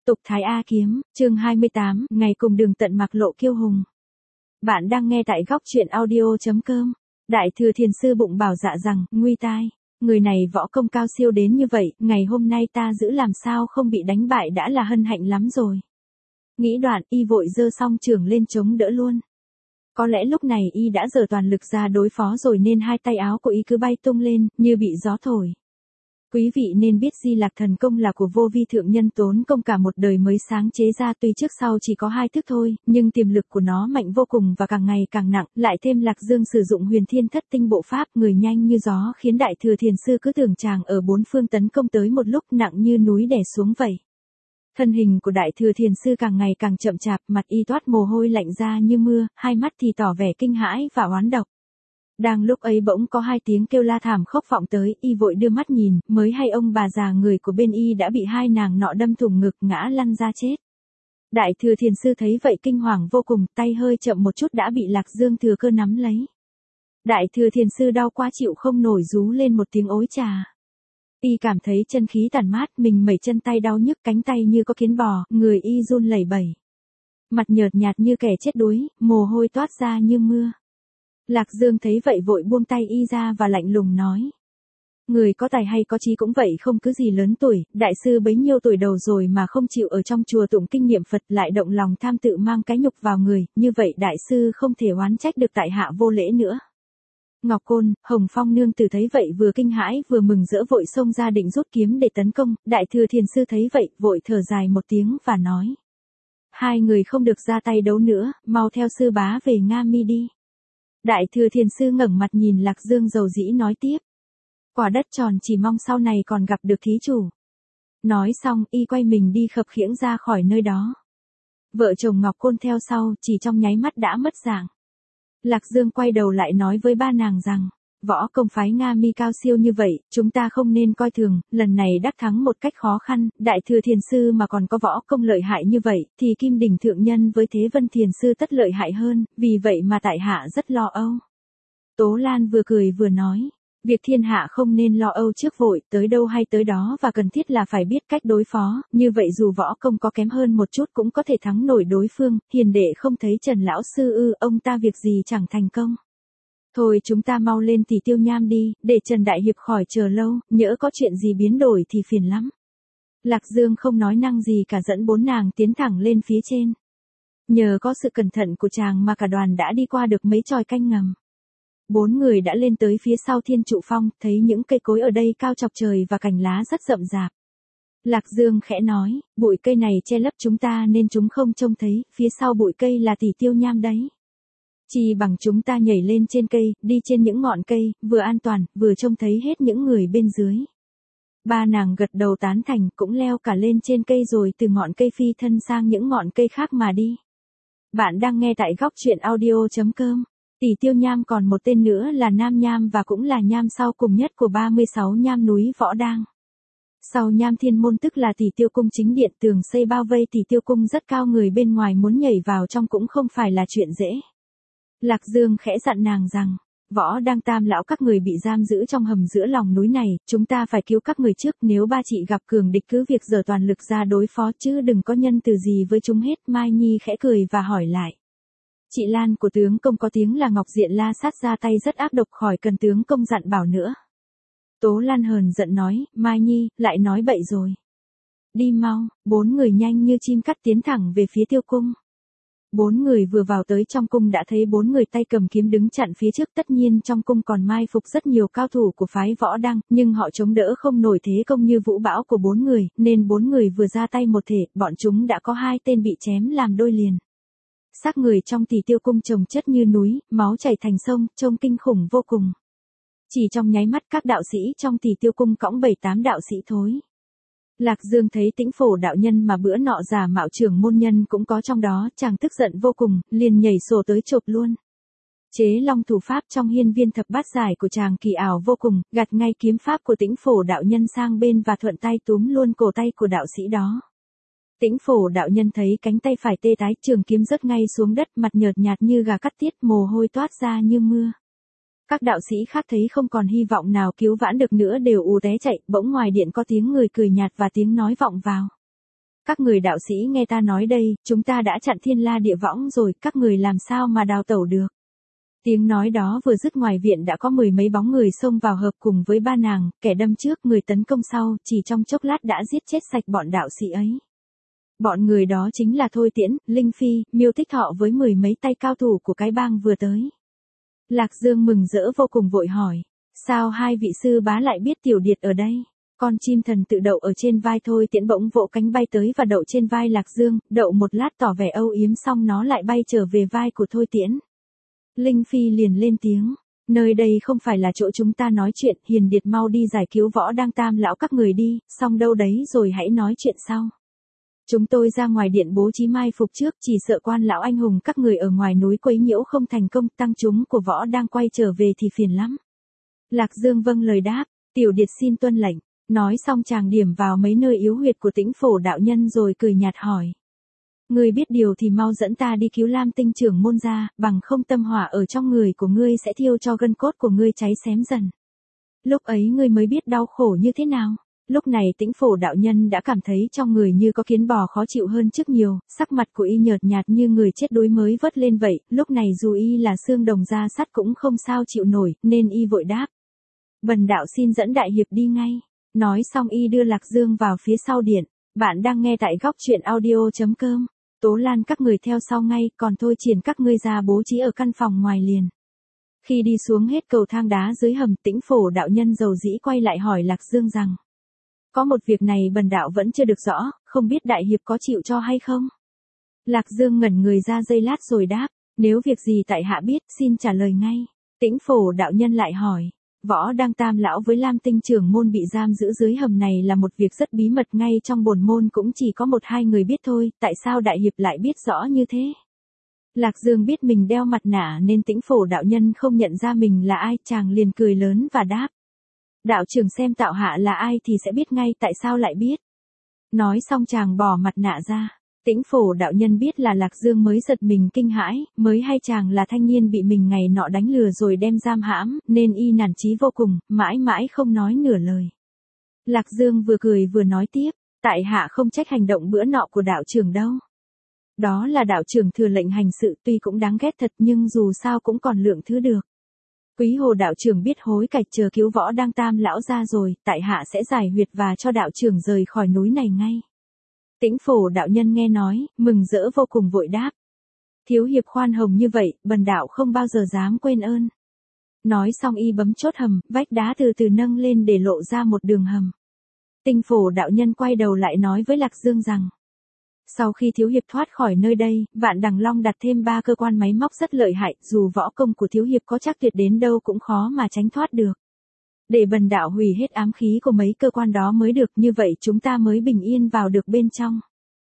Tục Thái A Kiếm, chương 28, ngày cùng đường tận mạc lộ kiêu hùng. Bạn đang nghe tại góc truyện audio.com. Đại thừa thiền sư bụng bảo dạ rằng, nguy tai, người này võ công cao siêu đến như vậy, ngày hôm nay ta giữ làm sao không bị đánh bại đã là hân hạnh lắm rồi. Nghĩ đoạn, y vội giơ song trường lên chống đỡ luôn. Có lẽ lúc này y đã giở toàn lực ra đối phó rồi nên hai tay áo của y cứ bay tung lên, như bị gió thổi. Quý vị nên biết Di Lạc Thần Công là của Vô Vi thượng nhân tốn công cả một đời mới sáng chế ra, tuy trước sau chỉ có 2 thức thôi, nhưng tiềm lực của nó mạnh vô cùng và càng ngày càng nặng, lại thêm Lạc Dương sử dụng Huyền Thiên Thất Tinh bộ pháp, người nhanh như gió khiến đại thừa thiền sư cứ tưởng chàng ở bốn phương tấn công tới một lúc, nặng như núi đè xuống vậy. Thân hình của đại thừa thiền sư càng ngày càng chậm chạp, mặt y toát mồ hôi lạnh ra như mưa, hai mắt thì tỏ vẻ kinh hãi và oán độc. Đang lúc ấy bỗng có 2 tiếng kêu la thảm khốc vọng tới, y vội đưa mắt nhìn, mới hay ông bà già người của bên y đã bị 2 nàng nọ đâm thủng ngực ngã lăn ra chết. Đại thừa thiền sư thấy vậy kinh hoàng vô cùng, tay hơi chậm một chút đã bị Lạc Dương thừa cơ nắm lấy. Đại thừa thiền sư đau quá chịu không nổi rú lên một tiếng ối trà. Y cảm thấy chân khí tản mát, mình mẩy chân tay đau nhức, cánh tay như có kiến bò, người y run lẩy bẩy. Mặt nhợt nhạt như kẻ chết đuối, mồ hôi toát ra như mưa. Lạc Dương thấy vậy vội buông tay y ra và lạnh lùng nói. Người có tài hay có trí cũng vậy, không cứ gì lớn tuổi, đại sư bấy nhiêu tuổi đầu rồi mà không chịu ở trong chùa tụng kinh niệm Phật, lại động lòng tham tự mang cái nhục vào người, như vậy đại sư không thể oán trách được tại hạ vô lễ nữa. Ngọc Côn, Hồng Phong nương tử thấy vậy vừa kinh hãi vừa mừng rỡ vội xông ra định rút kiếm để tấn công, đại thừa thiền sư thấy vậy vội thở dài một tiếng và nói. 2 người không được ra tay đấu nữa, mau theo sư bá về Nga Mi đi. Đại thừa thiền sư ngẩng mặt nhìn Lạc Dương dầu dĩ nói tiếp. Quả đất tròn chỉ mong sau này còn gặp được thí chủ. Nói xong y quay mình đi khập khiễng ra khỏi nơi đó. Vợ chồng Ngọc Côn theo sau, chỉ trong nháy mắt đã mất dạng. Lạc Dương quay đầu lại nói với 3 nàng rằng, võ công phái Nga Mi cao siêu như vậy, chúng ta không nên coi thường, lần này đắc thắng một cách khó khăn, đại thừa thiền sư mà còn có võ công lợi hại như vậy, thì Kim Đỉnh thượng nhân với Thế Vân thiền sư tất lợi hại hơn, vì vậy mà tại hạ rất lo âu. Tố Lan vừa cười vừa nói, việc thiên hạ không nên lo âu trước vội, tới đâu hay tới đó và cần thiết là phải biết cách đối phó, như vậy dù võ công có kém hơn một chút cũng có thể thắng nổi đối phương, hiền đệ không thấy Trần lão sư ư, ông ta việc gì chẳng thành công. Thôi chúng ta mau lên Tỷ Tiêu Nham đi, để Trần đại hiệp khỏi chờ lâu, nhỡ có chuyện gì biến đổi thì phiền lắm. Lạc Dương không nói năng gì cả dẫn 4 nàng tiến thẳng lên phía trên. Nhờ có sự cẩn thận của chàng mà cả đoàn đã đi qua được mấy chòi canh ngầm. 4 người đã lên tới phía sau Thiên Trụ Phong, thấy những cây cối ở đây cao chọc trời và cành lá rất rậm rạp. Lạc Dương khẽ nói, bụi cây này che lấp chúng ta nên chúng không trông thấy, phía sau bụi cây là Tỷ Tiêu Nham đấy. Chỉ bằng chúng ta nhảy lên trên cây, đi trên những ngọn cây, vừa an toàn, vừa trông thấy hết những người bên dưới. 3 nàng gật đầu tán thành, cũng leo cả lên trên cây rồi từ ngọn cây phi thân sang những ngọn cây khác mà đi. Bạn đang nghe tại góc truyện audio.com. Tỷ Tiêu Nham còn một tên nữa là Nam Nham và cũng là nham sau cùng nhất của 36 nham núi Võ Đang. Sau Nham Thiên Môn tức là Tỷ Tiêu Cung chính điện, tường xây bao vây Tỷ Tiêu Cung rất cao, người bên ngoài muốn nhảy vào trong cũng không phải là chuyện dễ. Lạc Dương khẽ dặn nàng rằng, Võ Đang tam lão các người bị giam giữ trong hầm giữa lòng núi này, chúng ta phải cứu các người trước, nếu ba chị gặp cường địch cứ việc giở toàn lực ra đối phó chứ đừng có nhân từ gì với chúng hết. Mai Nhi khẽ cười và hỏi lại. Chị Lan của tướng công có tiếng là Ngọc Diện La Sát ra tay rất ác độc, khỏi cần tướng công dặn bảo nữa. Tố Lan hờn giận nói, Mai Nhi, lại nói bậy rồi. Đi mau, 4 người nhanh như chim cắt tiến thẳng về phía Tiêu Cung. 4 người vừa vào tới trong cung đã thấy 4 người tay cầm kiếm đứng chặn phía trước, tất nhiên trong cung còn mai phục rất nhiều cao thủ của phái Võ Đang, nhưng họ chống đỡ không nổi thế công như vũ bão của 4 người, nên 4 người vừa ra tay một thể, bọn chúng đã có 2 tên bị chém làm đôi liền. Xác người trong Tỷ Tiêu Cung chồng chất như núi, máu chảy thành sông, trông kinh khủng vô cùng. Chỉ trong nháy mắt các đạo sĩ trong Tỷ Tiêu Cung cõng 7-8 đạo sĩ thối. Lạc Dương thấy Tĩnh Phổ đạo nhân mà bữa nọ giả mạo trưởng môn nhân cũng có trong đó, chàng tức giận vô cùng, liền nhảy sổ tới chộp luôn. Chế long thủ pháp trong hiên viên thập bát giải của chàng kỳ ảo vô cùng, gạt ngay kiếm pháp của Tĩnh Phổ đạo nhân sang bên và thuận tay túm luôn cổ tay của đạo sĩ đó. Tĩnh Phổ đạo nhân thấy cánh tay phải tê tái, trường kiếm rớt ngay xuống đất, mặt nhợt nhạt như gà cắt tiết, mồ hôi toát ra như mưa. Các đạo sĩ khác thấy không còn hy vọng nào cứu vãn được nữa đều ù té chạy, bỗng ngoài điện có tiếng người cười nhạt và tiếng nói vọng vào. các người đạo sĩ nghe ta nói đây, chúng ta đã chặn thiên la địa võng rồi, các người làm sao mà đào tẩu được. Tiếng nói đó vừa dứt ngoài viện đã có mười mấy bóng người xông vào hợp cùng với ba nàng, kẻ đâm trước người tấn công sau, chỉ trong chốc lát đã giết chết sạch bọn đạo sĩ ấy. Bọn người đó chính là Thôi Tiễn, Linh Phi, Miêu Tích Thọ với mười mấy tay cao thủ của cái bang vừa tới. Lạc Dương mừng rỡ vô cùng vội hỏi, sao hai vị sư bá lại biết tiểu điệt ở đây? Con chim thần tự đậu ở trên vai Thôi Tiễn bỗng vỗ cánh bay tới và đậu trên vai Lạc Dương, đậu một lát tỏ vẻ âu yếm xong nó lại bay trở về vai của Thôi Tiễn. Linh Phi liền lên tiếng, nơi đây không phải là chỗ chúng ta nói chuyện, hiền điệt mau đi giải cứu Võ Đang Tam lão các người đi, xong đâu đấy rồi hãy nói chuyện sau. Chúng tôi ra ngoài điện bố trí mai phục trước, chỉ sợ quan lão anh hùng các người ở ngoài núi quấy nhiễu không thành công, tăng chúng của Võ đang quay trở về thì phiền lắm. Lạc Dương vâng lời đáp, tiểu điệt xin tuân lệnh. Nói xong chàng điểm vào mấy nơi yếu huyệt của Tĩnh Phổ đạo nhân rồi cười nhạt hỏi. Ngươi biết điều thì mau dẫn ta đi cứu Lam Tinh trưởng môn ra, bằng không tâm hỏa ở trong người của ngươi sẽ thiêu cho gân cốt của ngươi cháy xém dần. Lúc ấy ngươi mới biết đau khổ như thế nào. Lúc này Tĩnh Phổ đạo nhân đã cảm thấy trong người như có kiến bò khó chịu hơn trước nhiều, sắc mặt của y nhợt nhạt như người chết đuối mới vớt lên vậy, lúc này dù y là xương đồng da sắt cũng không sao chịu nổi, nên y vội đáp. Bần đạo xin dẫn đại hiệp đi ngay. Nói xong y đưa Lạc Dương vào phía sau điện. Bạn đang nghe tại góc truyện audio.com. Tố Lan các người theo sau ngay, còn Thôi Triển các ngươi ra bố trí ở căn phòng ngoài liền. Khi đi xuống hết cầu thang đá dưới hầm, Tĩnh Phổ đạo nhân dầu dĩ quay lại hỏi Lạc Dương rằng. Có một việc này bần đạo vẫn chưa được rõ, không biết đại hiệp có chịu cho hay không? Lạc Dương ngẩn người ra giây lát rồi đáp, nếu việc gì tại hạ biết, xin trả lời ngay. Tĩnh Phổ đạo nhân lại hỏi, Võ Đang Tam lão với Lam Tinh trưởng môn bị giam giữ dưới hầm này là một việc rất bí mật, ngay trong bổn môn cũng chỉ có một hai người biết thôi, tại sao đại hiệp lại biết rõ như thế? Lạc Dương biết mình đeo mặt nạ nên Tĩnh Phổ đạo nhân không nhận ra mình là ai, chàng liền cười lớn và đáp. Đạo trưởng xem tạo hạ là ai thì sẽ biết ngay, tại sao lại biết. Nói xong chàng bỏ mặt nạ ra. Tĩnh Phổ đạo nhân biết là Lạc Dương mới giật mình kinh hãi, mới hay chàng là thanh niên bị mình ngày nọ đánh lừa rồi đem giam hãm, nên y nản chí vô cùng, mãi mãi không nói nửa lời. Lạc Dương vừa cười vừa nói tiếp, tại hạ không trách hành động bữa nọ của đạo trưởng đâu. Đó là đạo trưởng thừa lệnh hành sự, tuy cũng đáng ghét thật nhưng dù sao cũng còn lượng thứ được. Quý Hồ đạo trưởng biết hối cải, chờ cứu Võ Đang Tam lão ra rồi, tại hạ sẽ giải huyệt và cho đạo trưởng rời khỏi núi này ngay. Tĩnh Phổ đạo nhân nghe nói, mừng rỡ vô cùng vội đáp. Thiếu hiệp khoan hồng như vậy, bần đạo không bao giờ dám quên ơn. Nói xong y bấm chốt hầm, vách đá từ từ nâng lên để lộ ra một đường hầm. Tĩnh Phổ đạo nhân quay đầu lại nói với Lạc Dương rằng. Sau khi thiếu hiệp thoát khỏi nơi đây, Vạn Đằng Long đặt thêm 3 cơ quan máy móc rất lợi hại, dù võ công của thiếu hiệp có chắc tuyệt đến đâu cũng khó mà tránh thoát được. Để bần đạo hủy hết ám khí của mấy cơ quan đó mới được, như vậy chúng ta mới bình yên vào được bên trong.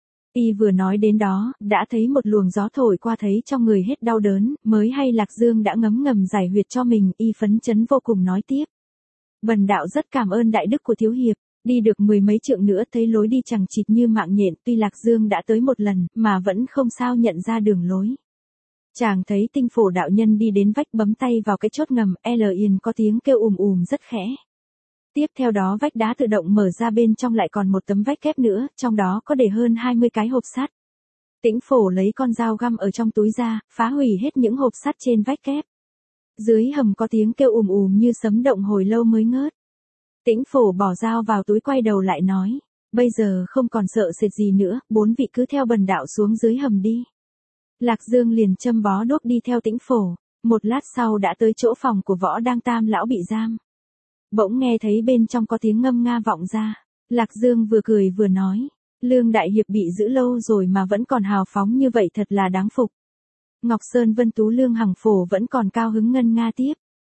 Y vừa nói đến đó, đã thấy một luồng gió thổi qua thấy trong người hết đau đớn, mới hay Lạc Dương đã ngấm ngầm giải huyệt cho mình, y phấn chấn vô cùng nói tiếp. Bần đạo rất cảm ơn đại đức của thiếu hiệp. Đi được mười mấy trượng nữa thấy lối đi chằng chịt như mạng nhện, tuy Lạc Dương đã tới một lần, mà vẫn không sao nhận ra đường lối. Chàng thấy Tinh Phổ đạo nhân đi đến vách bấm tay vào cái chốt ngầm, yên có tiếng kêu rất khẽ. Tiếp theo đó vách đá tự động mở ra, bên trong lại còn một tấm vách kép nữa, trong đó có để hơn 20 cái hộp sắt. Tĩnh Phổ lấy con dao găm ở trong túi ra, phá hủy hết những hộp sắt trên vách kép. Dưới hầm có tiếng kêu như sấm động hồi lâu mới ngớt. Tĩnh Phổ bỏ dao vào túi quay đầu lại nói, bây giờ không còn sợ sệt gì nữa, 4 vị cứ theo bần đạo xuống dưới hầm đi. Lạc Dương liền châm bó đuốc đi theo Tĩnh Phổ, một lát sau đã tới chỗ phòng của Võ Đang Tam lão bị giam. Bỗng nghe thấy bên trong có tiếng ngâm nga vọng ra, Lạc Dương vừa cười vừa nói, Lương đại hiệp bị giữ lâu rồi mà vẫn còn hào phóng như vậy thật là đáng phục. Ngọc Sơn Vân Tú Lương Hằng Phổ vẫn còn cao hứng ngân nga tiếp.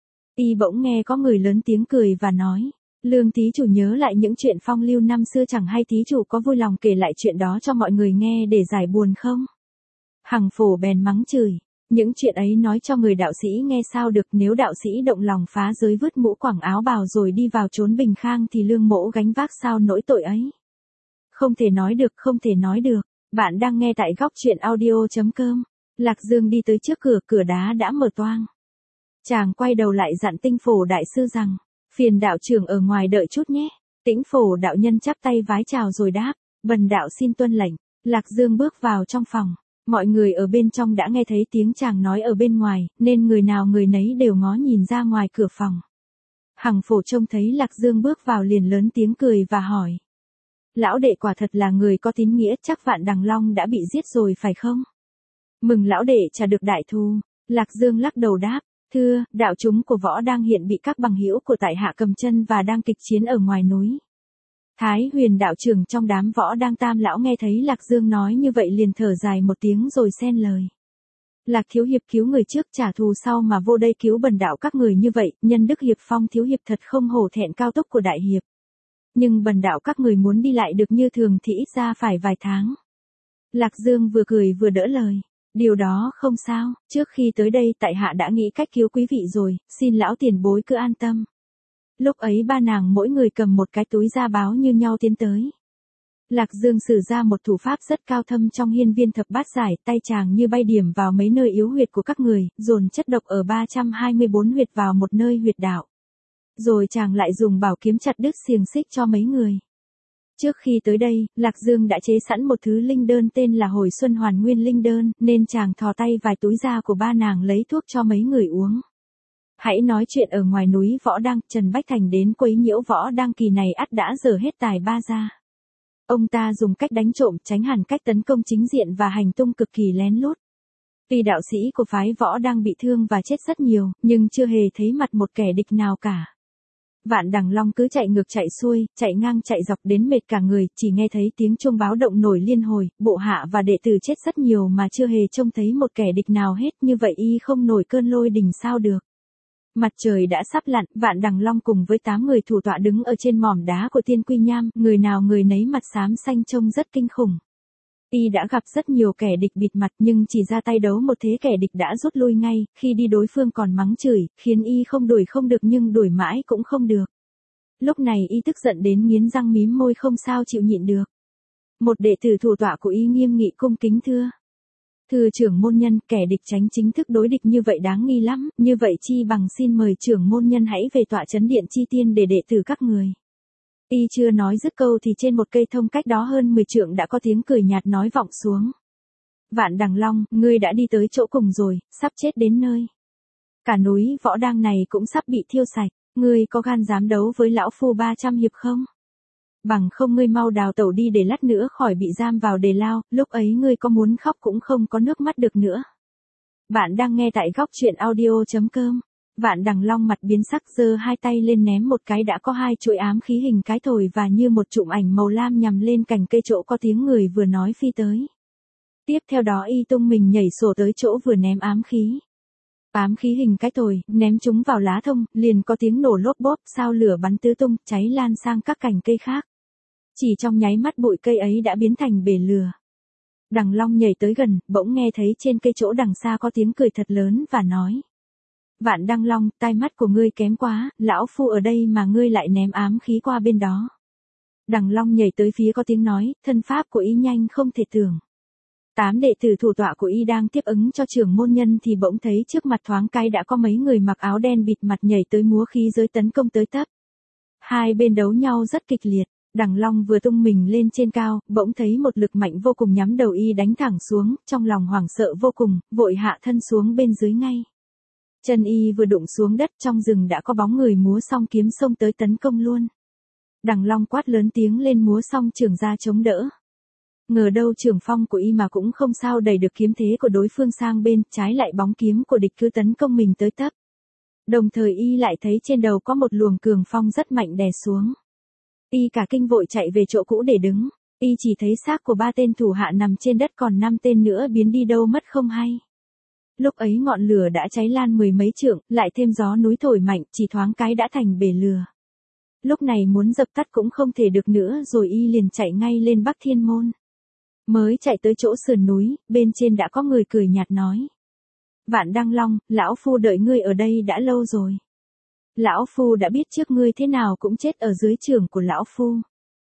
Y bỗng nghe có người lớn tiếng cười và nói, Lương thí chủ nhớ lại những chuyện phong lưu năm xưa, chẳng hay thí chủ có vui lòng kể lại chuyện đó cho mọi người nghe để giải buồn không? Hằng Phổ bèn mắng chửi, những chuyện ấy nói cho người đạo sĩ nghe sao được, nếu đạo sĩ động lòng phá giới vứt mũ quảng áo bào rồi đi vào trốn bình khang thì Lương mỗ gánh vác sao nỗi tội ấy. Không thể nói được, không thể nói được. Bạn đang nghe tại góc truyện audio.com. Lạc Dương đi tới trước cửa, cửa đá đã mở toang. Chàng quay đầu lại dặn Tinh Phổ đại sư rằng, phiền đạo trưởng ở ngoài đợi chút nhé. Tĩnh Phổ đạo nhân chắp tay vái chào rồi đáp, Bần đạo xin tuân lệnh. Lạc Dương bước vào trong phòng. Mọi người ở bên trong đã nghe thấy tiếng chàng nói ở bên ngoài, nên người nào người nấy đều ngó nhìn ra ngoài cửa phòng. Hằng Phổ trông thấy Lạc Dương bước vào liền lớn tiếng cười và hỏi. Lão đệ quả thật là người có tín nghĩa, chắc Vạn Đằng Long đã bị giết rồi phải không? Mừng lão đệ trả được đại thù. Lạc Dương lắc đầu đáp. Thưa, đạo chúng của võ đang hiện bị các bằng hữu của tại hạ cầm chân và đang kịch chiến ở ngoài núi. Thái Huyền đạo trưởng trong đám võ đang tam lão nghe thấy Lạc Dương nói như vậy liền thở dài một tiếng rồi xen lời. Lạc thiếu hiệp cứu người trước trả thù sau mà vô đây cứu bần đạo các người như vậy, nhân đức hiệp phong thiếu hiệp thật không hổ thẹn cao tốc của đại hiệp. Nhưng bần đạo các người muốn đi lại được như thường thì ít ra phải vài tháng. Lạc Dương vừa cười vừa đỡ lời. Điều đó không sao, trước khi tới đây tại hạ đã nghĩ cách cứu quý vị rồi, xin lão tiền bối cứ an tâm. Lúc ấy ba nàng mỗi người cầm một cái túi da báo như nhau tiến tới. Lạc Dương sử ra một thủ pháp rất cao thâm trong hiên viên thập bát giải, tay chàng như bay điểm vào mấy nơi yếu huyệt của các người, dồn chất độc ở 324 huyệt vào một nơi huyệt đạo. Rồi chàng lại dùng bảo kiếm chặt đứt xiềng xích cho mấy người. Trước khi tới đây, Lạc Dương đã chế sẵn một thứ linh đơn tên là Hồi Xuân Hoàn Nguyên Linh Đơn, nên chàng thò tay vài túi da của ba nàng lấy thuốc cho mấy người uống. Hãy nói chuyện ở ngoài núi Võ Đăng, Trần Bách Thành đến quấy nhiễu Võ Đăng kỳ này ắt đã dở hết tài ba ra. Ông ta dùng cách đánh trộm tránh hẳn cách tấn công chính diện và hành tung cực kỳ lén lút. Tuy đạo sĩ của phái Võ Đăng bị thương và chết rất nhiều, nhưng chưa hề thấy mặt một kẻ địch nào cả. Vạn Đằng Long cứ chạy ngược chạy xuôi, chạy ngang chạy dọc đến mệt cả người, chỉ nghe thấy tiếng chuông báo động nổi liên hồi, bộ hạ và đệ tử chết rất nhiều mà chưa hề trông thấy một kẻ địch nào hết, như vậy y không nổi cơn lôi đình sao được. Mặt trời đã sắp lặn, Vạn Đằng Long cùng với 8 người thủ tọa đứng ở trên mỏm đá của Tiên Quy Nham, người nào người nấy mặt xám xanh trông rất kinh khủng. Y đã gặp rất nhiều kẻ địch bịt mặt nhưng chỉ ra tay đấu một thế kẻ địch đã rút lui ngay, khi đi đối phương còn mắng chửi, khiến y không đuổi không được nhưng đuổi mãi cũng không được. Lúc này y tức giận đến nghiến răng mím môi không sao chịu nhịn được. Một đệ tử thủ tọa của y nghiêm nghị cung kính thưa. Thưa trưởng môn nhân, kẻ địch tránh chính thức đối địch như vậy đáng nghi lắm, như vậy chi bằng xin mời trưởng môn nhân hãy về tọa trấn điện chi tiên để đệ tử các người. Y chưa nói dứt câu thì trên một cây thông cách đó hơn 10 trượng đã có tiếng cười nhạt nói vọng xuống. Vạn Đằng Long, ngươi đã đi tới chỗ cùng rồi, sắp chết đến nơi. Cả núi Võ Đang này cũng sắp bị thiêu sạch, ngươi có gan dám đấu với lão phu 300 hiệp không? Bằng không ngươi mau đào tẩu đi để lát nữa khỏi bị giam vào đề lao, lúc ấy ngươi có muốn khóc cũng không có nước mắt được nữa. Bạn đang nghe tại góc truyện audio.com. Vạn Đằng Long mặt biến sắc giơ hai tay lên ném một cái đã có hai chuỗi ám khí hình cái thổi và như một chụm ảnh màu lam nhằm lên cành cây chỗ có tiếng người vừa nói phi tới. Tiếp theo đó y tung mình nhảy sổ tới chỗ vừa ném ám khí. Ám khí hình cái thổi, ném chúng vào lá thông, liền có tiếng nổ lốp bốp, sao lửa bắn tứ tung, cháy lan sang các cành cây khác. Chỉ trong nháy mắt bụi cây ấy đã biến thành bể lửa. Đằng Long nhảy tới gần, bỗng nghe thấy trên cây chỗ đằng xa có tiếng cười thật lớn và nói. Vạn Đăng Long, tai mắt của ngươi kém quá, lão phu ở đây mà ngươi lại ném ám khí qua bên đó. Đằng Long nhảy tới phía có tiếng nói, thân pháp của y nhanh không thể tưởng. 8 đệ tử thủ tọa của y đang tiếp ứng cho trưởng môn nhân thì bỗng thấy trước mặt thoáng cái đã có mấy người mặc áo đen bịt mặt nhảy tới múa khí giới tấn công tới tấp. Hai bên đấu nhau rất kịch liệt, Đằng Long vừa tung mình lên trên cao, bỗng thấy một lực mạnh vô cùng nhắm đầu y đánh thẳng xuống, trong lòng hoảng sợ vô cùng, vội hạ thân xuống bên dưới ngay. Chân y vừa đụng xuống đất trong rừng đã có bóng người múa song kiếm xông tới tấn công luôn. Đằng Long quát lớn tiếng lên múa song trường ra chống đỡ. Ngờ đâu trường phong của y mà cũng không sao đẩy được kiếm thế của đối phương sang bên, trái lại bóng kiếm của địch cứ tấn công mình tới tấp. Đồng thời y lại thấy trên đầu có một luồng cường phong rất mạnh đè xuống. Y cả kinh vội chạy về chỗ cũ để đứng, y chỉ thấy xác của 3 tên thủ hạ nằm trên đất còn 5 tên nữa biến đi đâu mất không hay. Lúc ấy ngọn lửa đã cháy lan 10 mấy trượng, lại thêm gió núi thổi mạnh, chỉ thoáng cái đã thành bể lửa. Lúc này muốn dập tắt cũng không thể được nữa rồi y liền chạy ngay lên Bắc Thiên Môn. Mới chạy tới chỗ sườn núi, bên trên đã có người cười nhạt nói. Vạn Đăng Long, lão phu đợi ngươi ở đây đã lâu rồi. Lão phu đã biết trước ngươi thế nào cũng chết ở dưới trường của lão phu.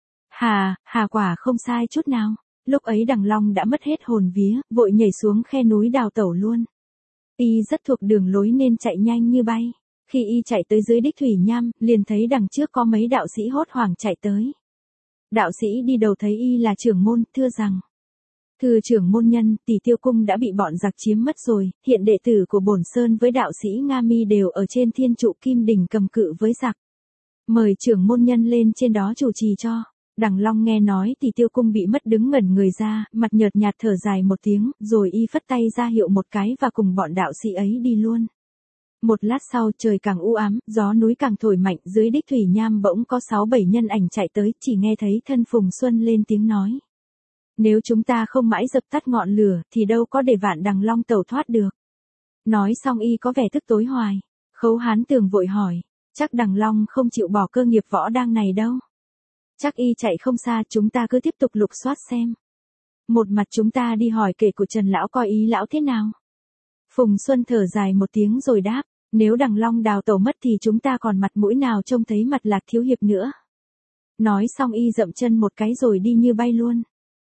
Hà quả không sai chút nào. Lúc ấy Đằng Long đã mất hết hồn vía, vội nhảy xuống khe núi đào tẩu luôn. Y rất thuộc đường lối nên chạy nhanh như bay. Khi y chạy tới dưới đích thủy nham, liền thấy đằng trước có mấy đạo sĩ hốt hoảng chạy tới. Đạo sĩ đi đầu thấy y là trưởng môn, thưa rằng: Thưa trưởng môn nhân, Tỷ Tiêu cung đã bị bọn giặc chiếm mất rồi, hiện đệ tử của Bổn Sơn với đạo sĩ Nga Mi đều ở trên thiên trụ kim đỉnh cầm cự với giặc. Mời trưởng môn nhân lên trên đó chủ trì cho. Đằng Long nghe nói Tỷ Tiêu cung bị mất đứng ngẩn người ra, mặt nhợt nhạt thở dài một tiếng, rồi y phất tay ra hiệu một cái và cùng bọn đạo sĩ ấy đi luôn. Một lát sau trời càng u ám, gió núi càng thổi mạnh, dưới đích thủy nham bỗng có 6-7 nhân ảnh chạy tới, chỉ nghe thấy thân Phùng Xuân lên tiếng nói: Nếu chúng ta không mãi dập tắt ngọn lửa, thì đâu có để Vạn Đằng Long tẩu thoát được. Nói xong y có vẻ tức tối hoài. Khấu Hán Tường vội hỏi: Chắc Đằng Long không chịu bỏ cơ nghiệp võ đang này đâu. Chắc y chạy không xa, chúng ta cứ tiếp tục lục soát xem. Một mặt chúng ta đi hỏi kể của Trần Lão coi ý lão thế nào. Phùng Xuân thở dài một tiếng rồi đáp: Nếu Đằng Long đào tẩu mất thì chúng ta còn mặt mũi nào trông thấy mặt Lạc thiếu hiệp nữa. Nói xong y dậm chân một cái rồi đi như bay luôn.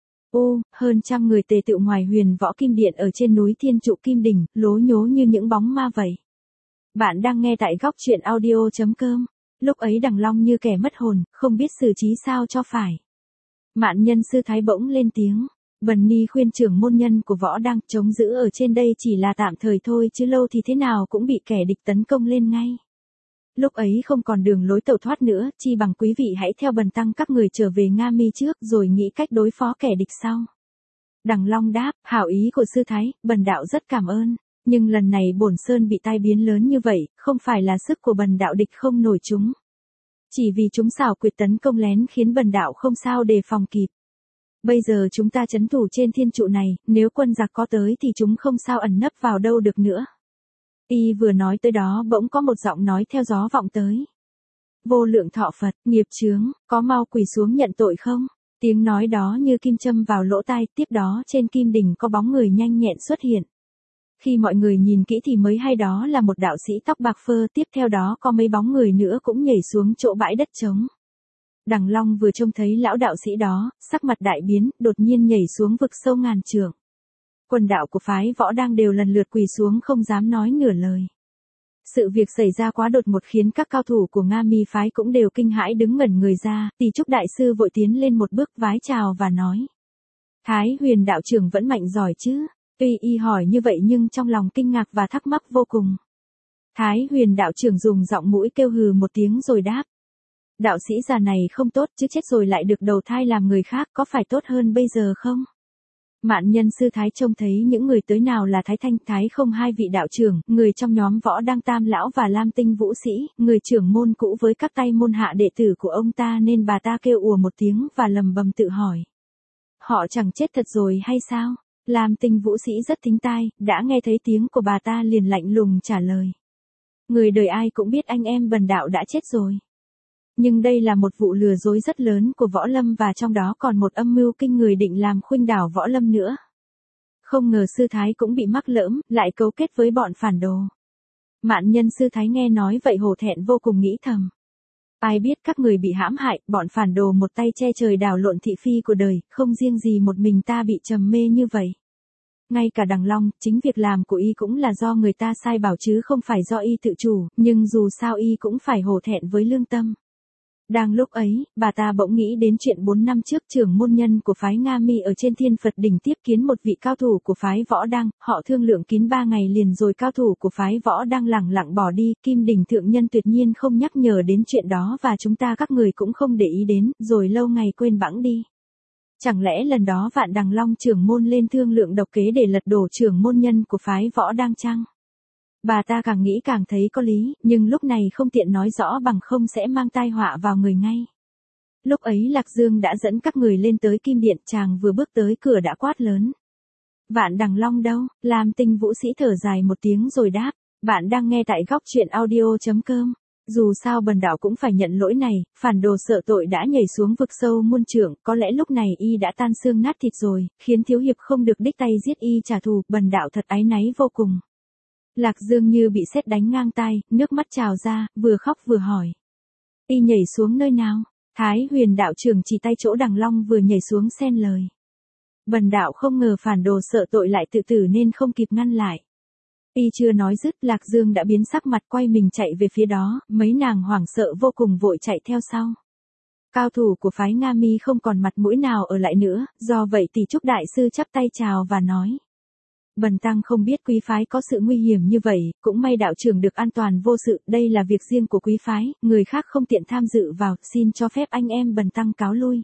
Hơn trăm người tề tựu ngoài Huyền Võ Kim Điện ở trên núi Thiên Trụ Kim Đỉnh, lố nhố như những bóng ma vậy. Bạn đang nghe tại góc truyện audio.com. Lúc ấy Đằng Long như kẻ mất hồn, không biết xử trí sao cho phải. Mạn Nhân sư thái bỗng lên tiếng: Bần ni khuyên trưởng môn nhân của võ đang chống giữ ở trên đây chỉ là tạm thời thôi, chứ lâu thì thế nào cũng bị kẻ địch tấn công lên ngay. Lúc ấy không còn đường lối tẩu thoát nữa, chi bằng quý vị hãy theo bần tăng các người trở về Nga Mi trước rồi nghĩ cách đối phó kẻ địch sau. Đằng Long đáp: Hảo ý của sư thái, bần đạo rất cảm ơn. Nhưng lần này Bổn Sơn bị tai biến lớn như vậy, không phải là sức của bần đạo địch không nổi chúng. Chỉ vì chúng xảo quyệt tấn công lén khiến bần đạo không sao đề phòng kịp. Bây giờ chúng ta trấn thủ trên thiên trụ này, nếu quân giặc có tới thì chúng không sao ẩn nấp vào đâu được nữa. Y vừa nói tới đó bỗng có một giọng nói theo gió vọng tới: Vô lượng thọ Phật, nghiệp chướng, có mau quỳ xuống nhận tội không? Tiếng nói đó như kim châm vào lỗ tai, tiếp đó trên kim đỉnh có bóng người nhanh nhẹn xuất hiện. Khi mọi người nhìn kỹ thì mới hay đó là một đạo sĩ tóc bạc phơ, tiếp theo đó có mấy bóng người nữa cũng nhảy xuống chỗ bãi đất trống. Đằng Long vừa trông thấy lão đạo sĩ đó, sắc mặt đại biến, đột nhiên nhảy xuống vực sâu ngàn trượng. Quần đạo của phái võ đang đều lần lượt quỳ xuống không dám nói nửa lời. Sự việc xảy ra quá đột ngột khiến các cao thủ của Nga Mi phái cũng đều kinh hãi đứng ngẩn người ra, Tỷ Trúc đại sư vội tiến lên một bước vái chào và nói: Thái Huyền đạo trưởng vẫn mạnh giỏi chứ? Tuy y hỏi như vậy nhưng trong lòng kinh ngạc và thắc mắc vô cùng. Thái Huyền đạo trưởng dùng giọng mũi kêu hừ một tiếng rồi đáp: Đạo sĩ già này không tốt, chứ chết rồi lại được đầu thai làm người khác, có phải tốt hơn bây giờ không? Mạn Nhân sư thái trông thấy những người tới nào là Thái Thanh, Thái Không, hai vị đạo trưởng, người trong nhóm võ đang Tam lão và Lam Tinh vũ sĩ, người trưởng môn cũ với các tay môn hạ đệ tử của ông ta, nên bà ta kêu ùa một tiếng và lầm bầm tự hỏi: Họ chẳng chết thật rồi hay sao? Lam Tinh vũ sĩ rất thính tai, đã nghe thấy tiếng của bà ta liền lạnh lùng trả lời: Người đời ai cũng biết anh em bần đạo đã chết rồi. Nhưng đây là một vụ lừa dối rất lớn của Võ Lâm và trong đó còn một âm mưu kinh người định làm khuynh đảo Võ Lâm nữa. Không ngờ sư thái cũng bị mắc lỡm, lại cấu kết với bọn phản đồ. Mạn Nhân sư thái nghe nói vậy hổ thẹn vô cùng, nghĩ thầm: Ai biết các người bị hãm hại, bọn phản đồ một tay che trời đảo lộn thị phi của đời, không riêng gì một mình ta bị trầm mê như vậy. Ngay cả Đằng Long, chính việc làm của y cũng là do người ta sai bảo chứ không phải do y tự chủ, nhưng dù sao y cũng phải hổ thẹn với lương tâm. Đang lúc ấy, bà ta bỗng nghĩ đến chuyện 4 năm trước trưởng môn nhân của phái Nga Mi ở trên Thiên Phật đỉnh tiếp kiến một vị cao thủ của phái võ đang, họ thương lượng kín 3 ngày liền rồi cao thủ của phái võ đang lẳng lặng bỏ đi, Kim Đỉnh thượng nhân tuyệt nhiên không nhắc nhở đến chuyện đó và chúng ta các người cũng không để ý đến, rồi lâu ngày quên bẵng đi. Chẳng lẽ lần đó Vạn Đằng Long trưởng môn lên thương lượng độc kế để lật đổ trưởng môn nhân của phái võ đang chăng? Bà ta càng nghĩ càng thấy có lý, nhưng lúc này không tiện nói rõ bằng không sẽ mang tai họa vào người ngay. Lúc ấy Lạc Dương đã dẫn các người lên tới Kim Điện, chàng vừa bước tới cửa đã quát lớn: Vạn Đằng Long đâu? Lam Tinh vũ sĩ thở dài một tiếng rồi đáp: Bạn đang nghe tại góc truyện audio.com. Dù sao bần đạo cũng phải nhận lỗi này, phản đồ sợ tội đã nhảy xuống vực sâu muôn trượng, có lẽ lúc này y đã tan xương nát thịt rồi, khiến thiếu hiệp không được đích tay giết y trả thù, bần đạo thật áy náy vô cùng. Lạc Dương như bị sét đánh ngang tai, nước mắt trào ra, vừa khóc vừa hỏi: Y nhảy xuống nơi nào? Thái Huyền đạo trưởng chỉ tay chỗ Đằng Long vừa nhảy xuống xen lời: Bần đạo không ngờ phản đồ sợ tội lại tự tử nên không kịp ngăn lại. Y chưa nói dứt, Lạc Dương đã biến sắc mặt quay mình chạy về phía đó, mấy nàng hoảng sợ vô cùng vội chạy theo sau. cao thủ của phái Nga Mi không còn mặt mũi nào ở lại nữa, do vậy Tỷ Trúc đại sư chắp tay chào và nói. Bần tăng không biết quý phái có sự nguy hiểm như vậy, cũng may đạo trưởng được an toàn vô sự, đây là việc riêng của quý phái, người khác không tiện tham dự vào, xin cho phép anh em bần tăng cáo lui.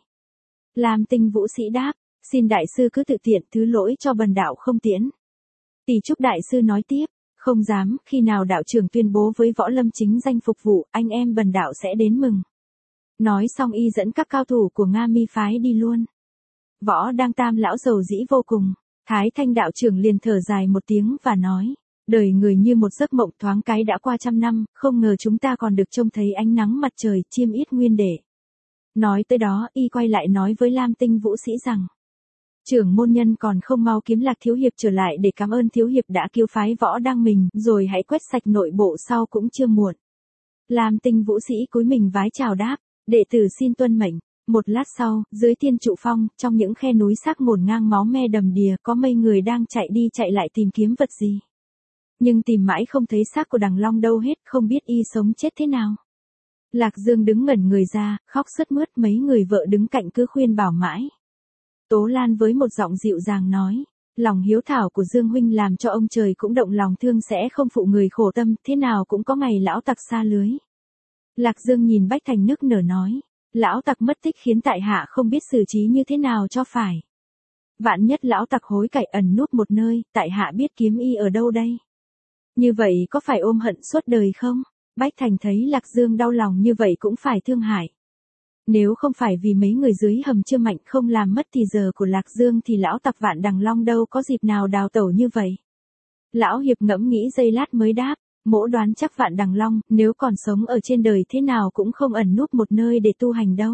Lam Tinh Vũ Sĩ đáp, xin đại sư cứ tự tiện, thứ lỗi cho bần đạo không tiễn. Tỷ Trúc đại sư nói tiếp, không dám, khi nào đạo trưởng tuyên bố với võ lâm chính danh phục vụ, anh em bần đạo sẽ đến mừng. Nói xong y dẫn các cao thủ của Nga Mi phái đi luôn. Võ Đang Tam lão giàu dĩ vô cùng. Thái Thanh đạo trưởng liền thở dài một tiếng và nói, đời người như một giấc mộng, thoáng cái đã qua 100 năm, không ngờ chúng ta còn được trông thấy ánh nắng mặt trời, chiêm yết nguyên để. Nói tới đó, y quay lại nói với Lam Tinh Vũ Sĩ rằng, trưởng môn nhân còn không mau kiếm Lạc thiếu hiệp trở lại để cảm ơn thiếu hiệp đã cứu phái Võ Đang mình, rồi hãy quét sạch nội bộ sau cũng chưa muộn. Lam Tinh Vũ Sĩ cúi mình vái chào đáp, đệ tử xin tuân mệnh. Một lát sau, dưới Thiên Trụ Phong, trong những khe núi xác ngổn ngang máu me đầm đìa, có mấy người đang chạy đi chạy lại tìm kiếm vật gì. Nhưng tìm mãi không thấy xác của Đằng Long đâu hết, không biết y sống chết thế nào. Lạc Dương đứng ngẩn người ra, khóc sướt mướt, mấy người vợ đứng cạnh cứ khuyên bảo mãi. Tố Lan với một giọng dịu dàng nói, lòng hiếu thảo của Dương huynh làm cho ông trời cũng động lòng thương, sẽ không phụ người khổ tâm, thế nào cũng có ngày lão tặc xa lưới. Lạc Dương nhìn Bách Thành nức nở nói, lão tặc mất tích khiến tại hạ không biết xử trí như thế nào cho phải. Vạn nhất lão tặc hối cải ẩn núp một nơi, tại hạ biết kiếm y ở đâu đây. Như vậy có phải ôm hận suốt đời không? Bách Thành thấy Lạc Dương đau lòng như vậy cũng phải thương hại. Nếu không phải vì mấy người dưới hầm chưa mạnh không làm mất thì giờ của Lạc Dương thì lão tặc Vạn Đằng Long đâu có dịp nào đào tẩu như vậy. Lão hiệp ngẫm nghĩ giây lát mới đáp, mỗ đoán chắc Vạn Đằng Long, nếu còn sống ở trên đời thế nào cũng không ẩn núp một nơi để tu hành đâu.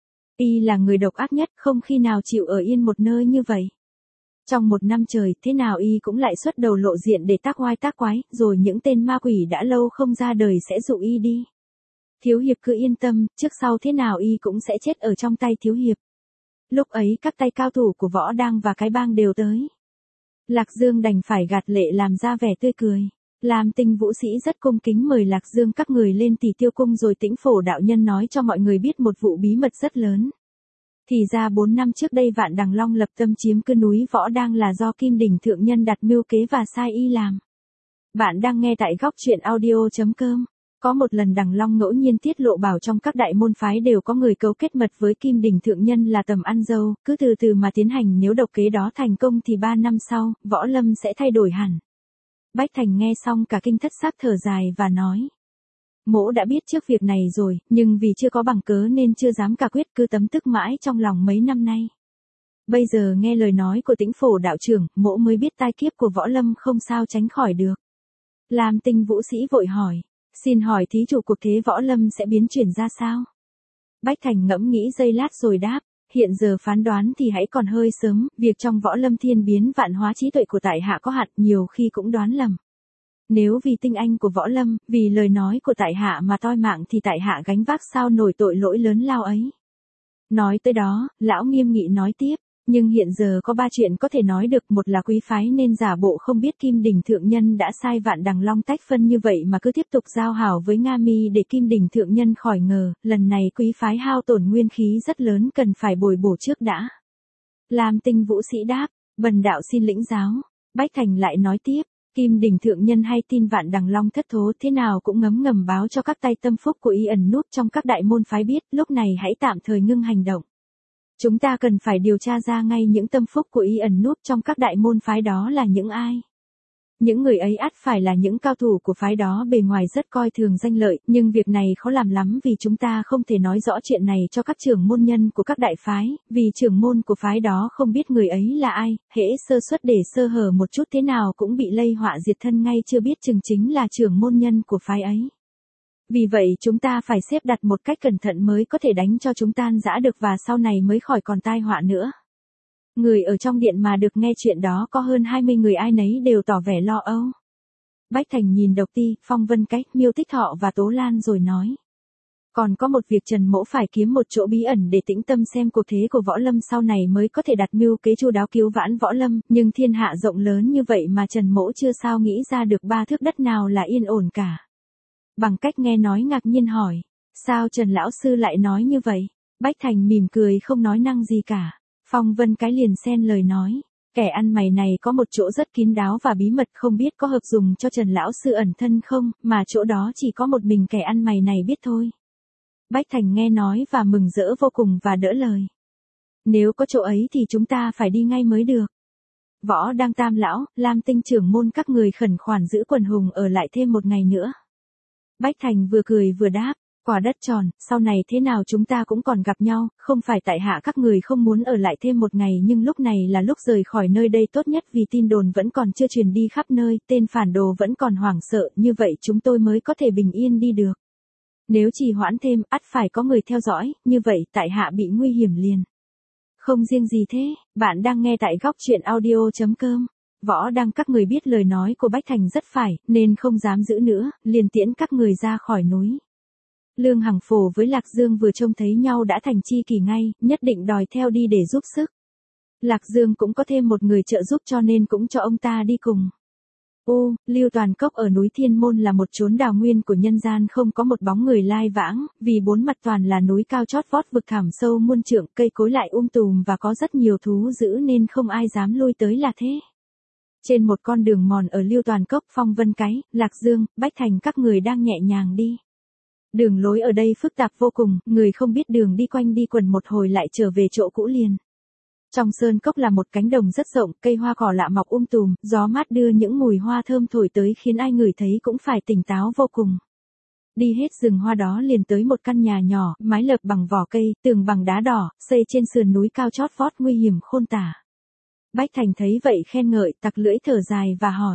Y là người độc ác nhất, không khi nào chịu ở yên một nơi như vậy. Trong 1 năm trời, thế nào y cũng lại xuất đầu lộ diện để tác oai tác quái, rồi những tên ma quỷ đã lâu không ra đời sẽ dụ y đi. Thiếu hiệp cứ yên tâm, trước sau thế nào y cũng sẽ chết ở trong tay thiếu hiệp. Lúc ấy các tay cao thủ của Võ Đang và cái bang đều tới. Lạc Dương đành phải gạt lệ làm ra vẻ tươi cười. Lam Tinh Vũ Sĩ rất cung kính mời Lạc Dương các người lên Tỷ Tiêu cung, rồi Tĩnh Phổ đạo nhân nói cho mọi người biết một vụ bí mật rất lớn. Thì ra 4 năm trước đây Vạn Đằng Long lập tâm chiếm cứ núi Võ Đang là do Kim Đỉnh thượng nhân đặt mưu kế và sai y làm. Bạn đang nghe tại góc truyện audio.com. Có một lần Đằng Long ngẫu nhiên tiết lộ bảo trong các đại môn phái đều có người cấu kết mật với Kim Đỉnh thượng nhân là Tầm Ăn Dâu, cứ từ từ mà tiến hành, nếu độc kế đó thành công thì 3 năm sau, võ lâm sẽ thay đổi hẳn. Bách Thành nghe xong cả kinh thất xác thở dài và nói. Mỗ đã biết trước việc này rồi, nhưng vì chưa có bằng cớ nên chưa dám cả quyết, cứ tấm tức mãi trong lòng mấy năm nay. Bây giờ nghe lời nói của Tĩnh Phổ đạo trưởng, mỗ mới biết tai kiếp của võ lâm không sao tránh khỏi được. Lam Tinh Vũ Sĩ vội hỏi, xin hỏi thí chủ cuộc thế võ lâm sẽ biến chuyển ra sao? Bách Thành ngẫm nghĩ giây lát rồi đáp, hiện giờ phán đoán thì hãy còn hơi sớm, việc trong võ lâm thiên biến vạn hóa trí tuệ của tại hạ có hạn, nhiều khi cũng đoán lầm. Nếu vì tinh anh của võ lâm, vì lời nói của tại hạ mà toi mạng thì tại hạ gánh vác sao nổi tội lỗi lớn lao ấy. Nói tới đó, lão nghiêm nghị nói tiếp, nhưng hiện giờ có 3 chuyện có thể nói được, một là quý phái nên giả bộ không biết Kim Đỉnh thượng nhân đã sai Vạn Đằng Long tách phân như vậy mà cứ tiếp tục giao hảo với Nga Mi để Kim Đỉnh thượng nhân khỏi ngờ, lần này quý phái hao tổn nguyên khí rất lớn, cần phải bồi bổ trước đã. Lam Tinh Vũ Sĩ đáp, bần đạo xin lĩnh giáo. Bách Thành lại nói tiếp, Kim Đỉnh thượng nhân hay tin Vạn Đằng Long thất thố thế nào cũng ngấm ngầm báo cho các tay tâm phúc của y ẩn núp trong các đại môn phái biết, lúc này hãy tạm thời ngưng hành động. Chúng ta cần phải điều tra ra ngay những tâm phúc của y ẩn núp trong các đại môn phái đó là những ai. Những người ấy ắt phải là những cao thủ của phái đó, bề ngoài rất coi thường danh lợi, nhưng việc này khó làm lắm vì chúng ta không thể nói rõ chuyện này cho các trưởng môn nhân của các đại phái, vì trưởng môn của phái đó không biết người ấy là ai, hễ sơ suất để sơ hở một chút thế nào cũng bị lây họa diệt thân ngay, chưa biết chừng chính là trưởng môn nhân của phái ấy. Vì vậy chúng ta phải xếp đặt một cách cẩn thận mới có thể đánh cho chúng tan rã được, và sau này mới khỏi còn tai họa nữa. Người ở trong điện mà được nghe chuyện đó có hơn 20 người, ai nấy đều tỏ vẻ lo âu. Bách Thành nhìn Độc Ti, Phong Vân Cách, Miêu Tích Thọ và Tố Lan rồi nói. Còn có một việc Trần Mỗ phải kiếm một chỗ bí ẩn để tĩnh tâm xem cuộc thế của võ lâm, sau này mới có thể đặt mưu kế chu đáo cứu vãn võ lâm, nhưng thiên hạ rộng lớn như vậy mà Trần Mỗ chưa sao nghĩ ra được 3 thước đất nào là yên ổn cả. Bằng Cách nghe nói ngạc nhiên hỏi, sao Trần Lão Sư lại nói như vậy? Bách Thành mỉm cười không nói năng gì cả. Phong Vân cái liền xen lời nói. Kẻ ăn mày này có một chỗ rất kín đáo và bí mật, không biết có hợp dùng cho Trần lão sư ẩn thân không, mà chỗ đó chỉ có một mình kẻ ăn mày này biết thôi. Bách Thành nghe nói và mừng rỡ vô cùng và đỡ lời. Nếu có chỗ ấy thì chúng ta phải đi ngay mới được. Võ Đăng Tam lão, Lam Tinh trưởng môn các người khẩn khoản giữ Quần Hùng ở lại thêm một ngày nữa. Bách Thành vừa cười vừa đáp. Quả đất tròn, sau này thế nào chúng ta cũng còn gặp nhau, không phải tại hạ các người không muốn ở lại thêm một ngày, nhưng lúc này là lúc rời khỏi nơi đây tốt nhất, vì tin đồn vẫn còn chưa truyền đi khắp nơi, tên phản đồ vẫn còn hoảng sợ, như vậy chúng tôi mới có thể bình yên đi được. Nếu trì hoãn thêm, ắt phải có người theo dõi, như vậy tại hạ bị nguy hiểm liền. Không riêng gì thế, bạn đang nghe tại góc truyện audio.com. Võ Đăng các người biết lời nói của Bách Thành rất phải, nên không dám giữ nữa, liền tiễn các người ra khỏi núi. Lương Hằng Phổ với Lạc Dương vừa trông thấy nhau đã thành tri kỷ ngay, nhất định đòi theo đi để giúp sức. Lạc Dương cũng có thêm một người trợ giúp cho nên cũng cho ông ta đi cùng. Lưu Toàn Cốc ở núi Thiên Môn là một chốn đào nguyên của nhân gian, không có một bóng người lai vãng, vì bốn mặt toàn là núi cao chót vót, vực thẳm sâu muôn trượng, cây cối lại tùm và có rất nhiều thú dữ nên không ai dám lui tới là thế. Trên một con đường mòn ở Lưu Toàn Cốc, Phong Vân cái, Lạc Dương, Bách Thành các người đang nhẹ nhàng đi. Đường lối ở đây phức tạp vô cùng, người không biết đường đi quanh đi quần một hồi lại trở về chỗ cũ liền. Trong sơn cốc là một cánh đồng rất rộng, cây hoa cỏ lạ mọc tùm, gió mát đưa những mùi hoa thơm thổi tới khiến ai ngửi thấy cũng phải tỉnh táo vô cùng. Đi hết rừng hoa đó liền tới một căn nhà nhỏ, mái lợp bằng vỏ cây, tường bằng đá đỏ, xây trên sườn núi cao chót vót, nguy hiểm khôn tả. Bách Thành thấy vậy khen ngợi, tặc lưỡi thở dài và hỏi.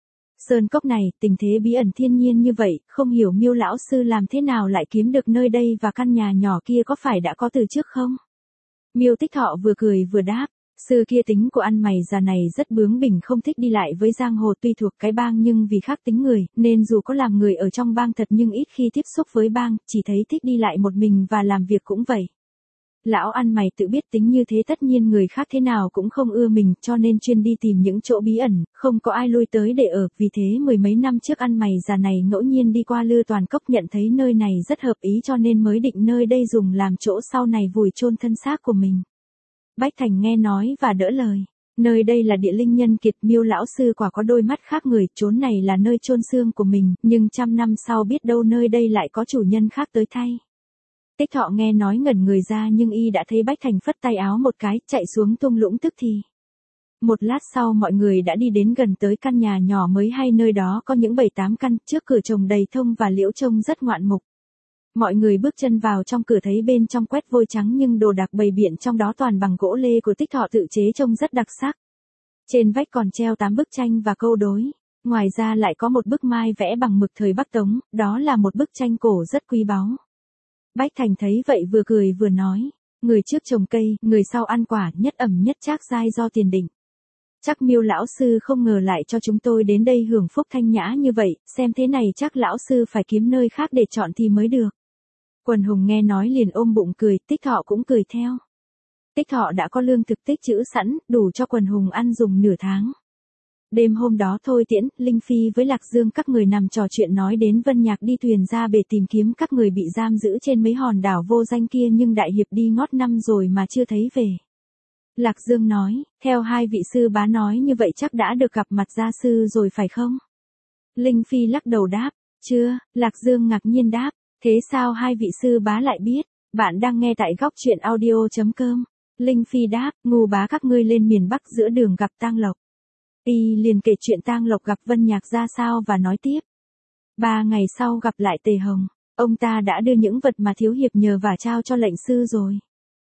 Sơn cốc này, tình thế bí ẩn thiên nhiên như vậy, không hiểu Miêu lão sư làm thế nào lại kiếm được nơi đây và căn nhà nhỏ kia có phải đã có từ trước không? Miêu Tích Thọ vừa cười vừa đáp, sư kia tính của ăn mày già này rất bướng bỉnh, không thích đi lại với giang hồ, tuy thuộc cái bang nhưng vì khác tính người, nên dù có làm người ở trong bang thật nhưng ít khi tiếp xúc với bang, chỉ thấy thích đi lại một mình và làm việc cũng vậy. Lão ăn mày tự biết tính như thế, tất nhiên người khác thế nào cũng không ưa mình, cho nên chuyên đi tìm những chỗ bí ẩn, không có ai lui tới để ở, vì thế mười mấy năm trước ăn mày già này ngẫu nhiên đi qua Lư Toàn Cốc, nhận thấy nơi này rất hợp ý cho nên mới định nơi đây dùng làm chỗ sau này vùi chôn thân xác của mình. Bách Thành nghe nói và đỡ lời. Nơi đây là địa linh nhân kiệt, Miêu lão sư quả có đôi mắt khác người, chốn này là nơi chôn xương của mình, nhưng trăm năm sau biết đâu nơi đây lại có chủ nhân khác tới thay. Tích Thọ nghe nói ngẩn người ra, nhưng y đã thấy Bách Thành phất tay áo một cái, chạy xuống thung lũng tức thì. Một lát sau mọi người đã đi đến gần tới căn nhà nhỏ mới hay, nơi đó có những 7-8 căn, trước cửa trồng đầy thông và liễu trông rất ngoạn mục. Mọi người bước chân vào trong cửa thấy bên trong quét vôi trắng nhưng đồ đạc bày biện trong đó toàn bằng gỗ lê của Tích Thọ tự chế, trông rất đặc sắc. Trên vách còn treo 8 bức tranh và câu đối. Ngoài ra lại có một bức mai vẽ bằng mực thời Bắc Tống, đó là một bức tranh cổ rất quý báu. Bách Thành thấy vậy vừa cười vừa nói, người trước trồng cây, người sau ăn quả, nhất ẩm nhất trác giai do tiền định. Chắc Miêu lão sư không ngờ lại cho chúng tôi đến đây hưởng phúc thanh nhã như vậy, xem thế này chắc lão sư phải kiếm nơi khác để chọn thì mới được. Quần Hùng nghe nói liền ôm bụng cười, Tích Thọ cũng cười theo. Tích Thọ đã có lương thực tích trữ sẵn, đủ cho Quần Hùng ăn dùng nửa tháng. Đêm hôm đó Thôi Tiễn, Linh Phi với Lạc Dương các người nằm trò chuyện nói đến Vân Nhạc đi thuyền ra bể tìm kiếm các người bị giam giữ trên mấy hòn đảo vô danh kia, nhưng đại hiệp đi ngót năm rồi mà chưa thấy về. Lạc Dương nói, theo hai vị sư bá nói như vậy chắc đã được gặp mặt gia sư rồi phải không? Linh Phi lắc đầu đáp, chưa. Lạc Dương ngạc nhiên đáp, thế sao hai vị sư bá lại biết? Bạn đang nghe tại góc truyện audio.com. Linh Phi đáp, ngu bá các ngươi lên miền Bắc giữa đường gặp Tang Lộc. Y liền kể chuyện Tang Lộc gặp Vân Nhạc ra sao và nói tiếp. 3 ngày sau gặp lại Tề Hồng, ông ta đã đưa những vật mà thiếu hiệp nhờ và trao cho lệnh sư rồi.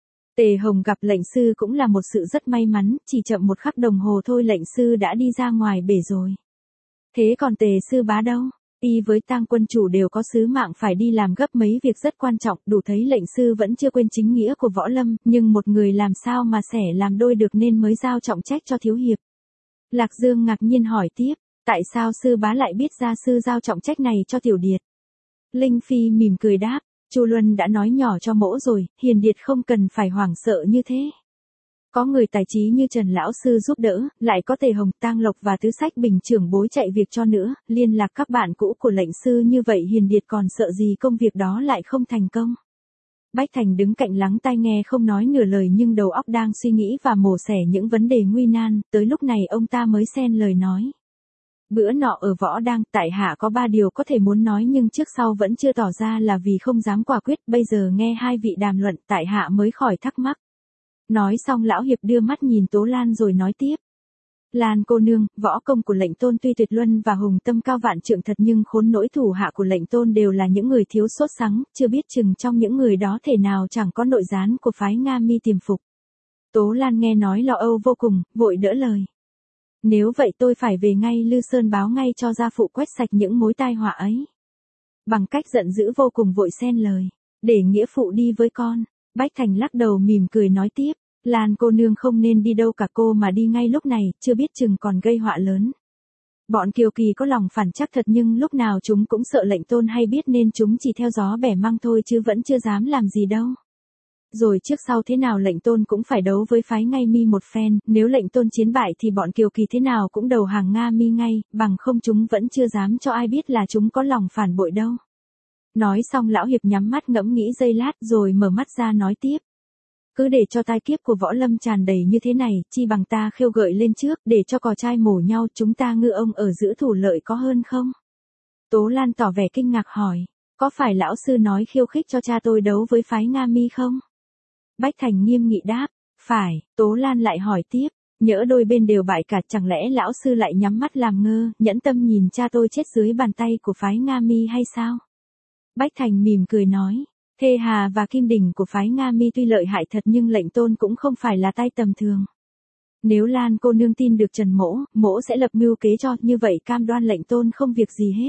Tề Hồng gặp lệnh sư cũng là một sự rất may mắn, chỉ chậm một khắc đồng hồ thôi lệnh sư đã đi ra ngoài bể rồi. Thế còn Tề sư bá đâu? Y với Tang quân chủ đều có sứ mạng phải đi làm gấp mấy việc rất quan trọng, đủ thấy lệnh sư vẫn chưa quên chính nghĩa của võ lâm, nhưng một người làm sao mà xẻ làm đôi được nên mới giao trọng trách cho thiếu hiệp. Lạc Dương ngạc nhiên hỏi tiếp, tại sao sư bá lại biết gia sư giao trọng trách này cho Tiểu Điệt? Linh Phi mỉm cười đáp, Chu Luân đã nói nhỏ cho mỗ rồi, Hiền Điệt không cần phải hoảng sợ như thế. Có người tài trí như Trần lão sư giúp đỡ, lại có Tề Hồng, Tang Lộc và Tứ Sách Bình trưởng bối chạy việc cho nữa, liên lạc các bạn cũ của lệnh sư như vậy Hiền Điệt còn sợ gì công việc đó lại không thành công. Bách Thành đứng cạnh lắng tai nghe không nói nửa lời nhưng đầu óc đang suy nghĩ và mổ xẻ những vấn đề nguy nan, tới lúc này ông ta mới xen lời nói. Bữa nọ ở Võ Đang, tại hạ có 3 điều có thể muốn nói nhưng trước sau vẫn chưa tỏ ra là vì không dám quả quyết, bây giờ nghe hai vị đàm luận tại hạ mới khỏi thắc mắc. Nói xong lão hiệp đưa mắt nhìn Tố Lan rồi nói tiếp. Lan cô nương, võ công của lệnh tôn tuy tuyệt luân và hùng tâm cao vạn trượng thật nhưng khốn nỗi thủ hạ của lệnh tôn đều là những người thiếu sốt sắng, chưa biết chừng trong những người đó thể nào chẳng có nội gián của phái Nga Mi tiềm phục. Tố Lan nghe nói lo âu vô cùng, vội đỡ lời. Nếu vậy tôi phải về ngay Lư Sơn báo ngay cho gia phụ quét sạch những mối tai họa ấy. Bằng cách giận dữ vô cùng vội xen lời. Để nghĩa phụ đi với con. Bách Thành lắc đầu mỉm cười nói tiếp. Lan cô nương không nên đi đâu cả cô mà đi ngay lúc này, chưa biết chừng còn gây họa lớn. Bọn Kiều Kỳ có lòng phản chắc thật nhưng lúc nào chúng cũng sợ lệnh tôn hay biết nên chúng chỉ theo gió bẻ măng thôi chứ vẫn chưa dám làm gì đâu. Rồi trước sau thế nào lệnh tôn cũng phải đấu với phái Ngay Mi một phen, nếu lệnh tôn chiến bại thì bọn Kiều Kỳ thế nào cũng đầu hàng Nga Mi ngay, bằng không chúng vẫn chưa dám cho ai biết là chúng có lòng phản bội đâu. Nói xong lão hiệp nhắm mắt ngẫm nghĩ giây lát rồi mở mắt ra nói tiếp. Cứ để cho tai kiếp của võ lâm tràn đầy như thế này, chi bằng ta khêu gợi lên trước, để cho cò trai mổ nhau chúng ta ngư ông ở giữa thủ lợi có hơn không? Tố Lan tỏ vẻ kinh ngạc hỏi, có phải lão sư nói khiêu khích cho cha tôi đấu với phái Nga Mi không? Bách Thành nghiêm nghị đáp, phải. Tố Lan lại hỏi tiếp, nhỡ đôi bên đều bại cả chẳng lẽ lão sư lại nhắm mắt làm ngơ, nhẫn tâm nhìn cha tôi chết dưới bàn tay của phái Nga Mi hay sao? Bách Thành mỉm cười nói. Thê Hà và Kim Đình của phái Nga Mi tuy lợi hại thật nhưng lệnh tôn cũng không phải là tay tầm thường. Nếu Lan cô nương tin được Trần Mỗ, Mỗ sẽ lập mưu kế cho, như vậy cam đoan lệnh tôn không việc gì hết.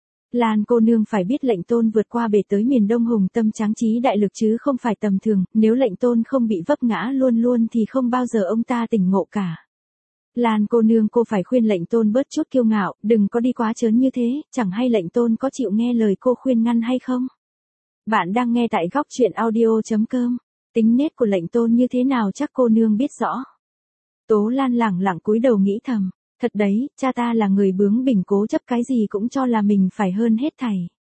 Lan cô nương phải biết lệnh tôn vượt qua bể tới miền Đông hùng tâm tráng trí đại lực chứ không phải tầm thường, nếu lệnh tôn không bị vấp ngã luôn luôn thì không bao giờ ông ta tỉnh ngộ cả. Lan cô nương cô phải khuyên lệnh tôn bớt chút kiêu ngạo, đừng có đi quá trớn như thế, chẳng hay lệnh tôn có chịu nghe lời cô khuyên ngăn hay không? Bạn đang nghe tại góc truyện audio.com. Tính nết của lệnh tôn như thế nào chắc cô nương biết rõ. Tố Lan lẳng lặng cúi đầu nghĩ thầm. Thật đấy, cha ta là người bướng bỉnh cố chấp cái gì cũng cho là mình phải hơn hết thảy.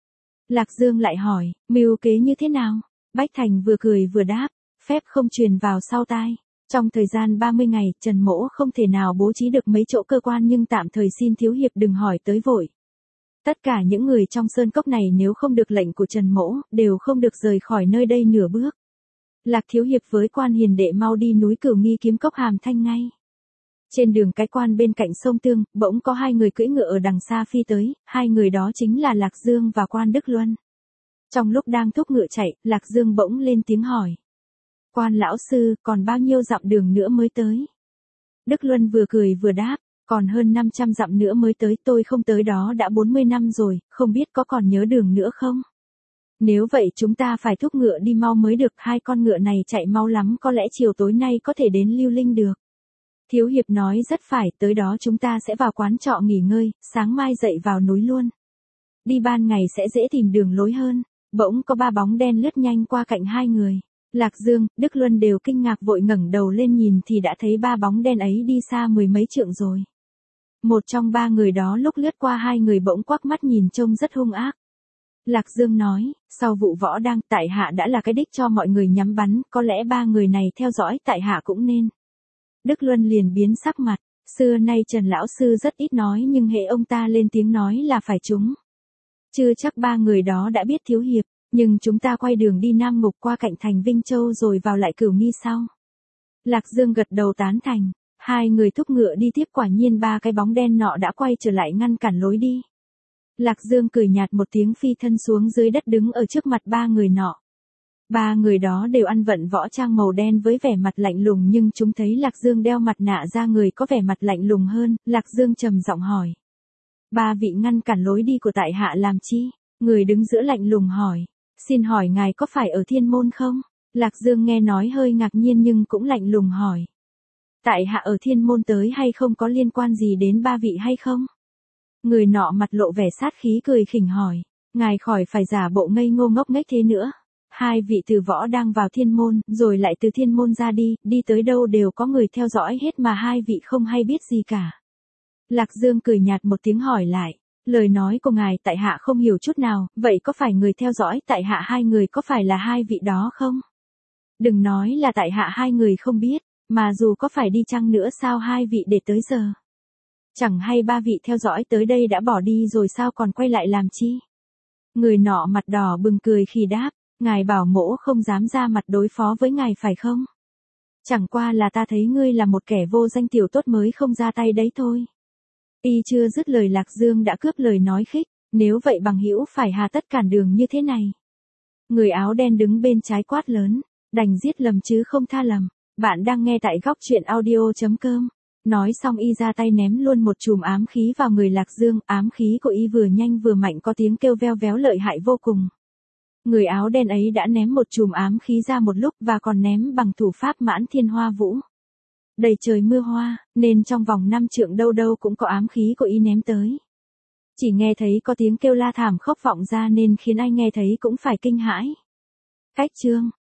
Lạc Dương lại hỏi, mưu kế như thế nào? Bách Thành vừa cười vừa đáp, phép không truyền vào sau tai. Trong thời gian 30 ngày, Trần Mỗ không thể nào bố trí được mấy chỗ cơ quan nhưng tạm thời xin thiếu hiệp đừng hỏi tới vội. Tất cả những người trong sơn cốc này nếu không được lệnh của Trần Mỗ, đều không được rời khỏi nơi đây nửa bước. Lạc thiếu hiệp với quan hiền đệ mau đi núi Cửu Nghi kiếm cốc Hàm Thanh ngay. Trên đường cái quan bên cạnh sông Tương, bỗng có hai người cưỡi ngựa ở đằng xa phi tới, hai người đó chính là Lạc Dương và quan Đức Luân. Trong lúc đang thúc ngựa chạy, Lạc Dương bỗng lên tiếng hỏi. Quan lão sư, còn bao nhiêu dặm đường nữa mới tới? Đức Luân vừa cười vừa đáp, còn hơn 500 dặm nữa mới tới, tôi không tới đó đã 40 năm rồi, không biết có còn nhớ đường nữa không? Nếu vậy chúng ta phải thúc ngựa đi mau mới được, hai con ngựa này chạy mau lắm có lẽ chiều tối nay có thể đến Lưu Linh được. Thiếu hiệp nói rất phải, tới đó chúng ta sẽ vào quán trọ nghỉ ngơi, sáng mai dậy vào núi luôn. Đi ban ngày sẽ dễ tìm đường lối hơn. Bỗng có ba bóng đen lướt nhanh qua cạnh hai người. Lạc Dương, Đức Luân đều kinh ngạc vội ngẩng đầu lên nhìn thì đã thấy ba bóng đen ấy đi xa 10 mấy trượng rồi. Một trong ba người đó lúc lướt qua hai người bỗng quắc mắt nhìn trông rất hung ác. Lạc Dương nói, sau vụ Võ Đang tại hạ đã là cái đích cho mọi người nhắm bắn, có lẽ ba người này theo dõi tại hạ cũng nên. Đức Luân liền biến sắc mặt, xưa nay Trần lão sư rất ít nói nhưng hễ ông ta lên tiếng nói là phải trúng. Chưa chắc ba người đó đã biết thiếu hiệp, nhưng chúng ta quay đường đi Nam Ngục qua cạnh thành Vinh Châu rồi vào lại Cửu Nghi sau. Lạc Dương gật đầu tán thành, hai người thúc ngựa đi tiếp quả nhiên ba cái bóng đen nọ đã quay trở lại ngăn cản lối đi. Lạc Dương cười nhạt một tiếng phi thân xuống dưới đất đứng ở trước mặt ba người nọ. Ba người đó đều ăn vận võ trang màu đen với vẻ mặt lạnh lùng nhưng chúng thấy Lạc Dương đeo mặt nạ ra người có vẻ mặt lạnh lùng hơn, Lạc Dương trầm giọng hỏi. Ba vị ngăn cản lối đi của tại hạ làm chi? Người đứng giữa lạnh lùng hỏi. Xin hỏi ngài có phải ở Thiên Môn không? Lạc Dương nghe nói hơi ngạc nhiên nhưng cũng lạnh lùng hỏi. Tại hạ ở Thiên Môn tới hay không có liên quan gì đến ba vị hay không? Người nọ mặt lộ vẻ sát khí cười khỉnh hỏi. Ngài khỏi phải giả bộ ngây ngô ngốc nghếch thế nữa. Hai vị từ Võ đang vào Thiên Môn, rồi lại từ Thiên Môn ra đi tới đâu đều có người theo dõi hết mà hai vị không hay biết gì cả. Lạc Dương cười nhạt một tiếng hỏi lại. Lời nói của ngài tại hạ không hiểu chút nào, vậy có phải người theo dõi tại hạ hai người có phải là hai vị đó không? Đừng nói là tại hạ hai người không biết, mà dù có phải đi chăng nữa sao hai vị để tới giờ? Chẳng hay ba vị theo dõi tới đây đã bỏ đi rồi sao còn quay lại làm chi? Người nọ mặt đỏ bừng cười khi đáp, ngài bảo mỗ không dám ra mặt đối phó với ngài phải không? Chẳng qua là ta thấy ngươi là một kẻ vô danh tiểu tốt mới không ra tay đấy thôi. Y chưa dứt lời Lạc Dương đã cướp lời nói khích, nếu vậy bằng hữu phải hà tất cản đường như thế này. Người áo đen đứng bên trái quát lớn, đành giết lầm chứ không tha lầm. Bạn đang nghe tại góc truyện audio.com. Nói xong y ra tay ném luôn một chùm ám khí vào người Lạc Dương, ám khí của y vừa nhanh vừa mạnh có tiếng kêu veo véo lợi hại vô cùng. Người áo đen ấy đã ném một chùm ám khí ra một lúc và còn ném bằng thủ pháp Mãn Thiên Hoa Vũ. Đầy trời mưa hoa, nên trong vòng 5 trượng đâu đâu cũng có ám khí của y ném tới. Chỉ nghe thấy có tiếng kêu la thảm khóc vọng ra nên khiến ai nghe thấy cũng phải kinh hãi. Cách chương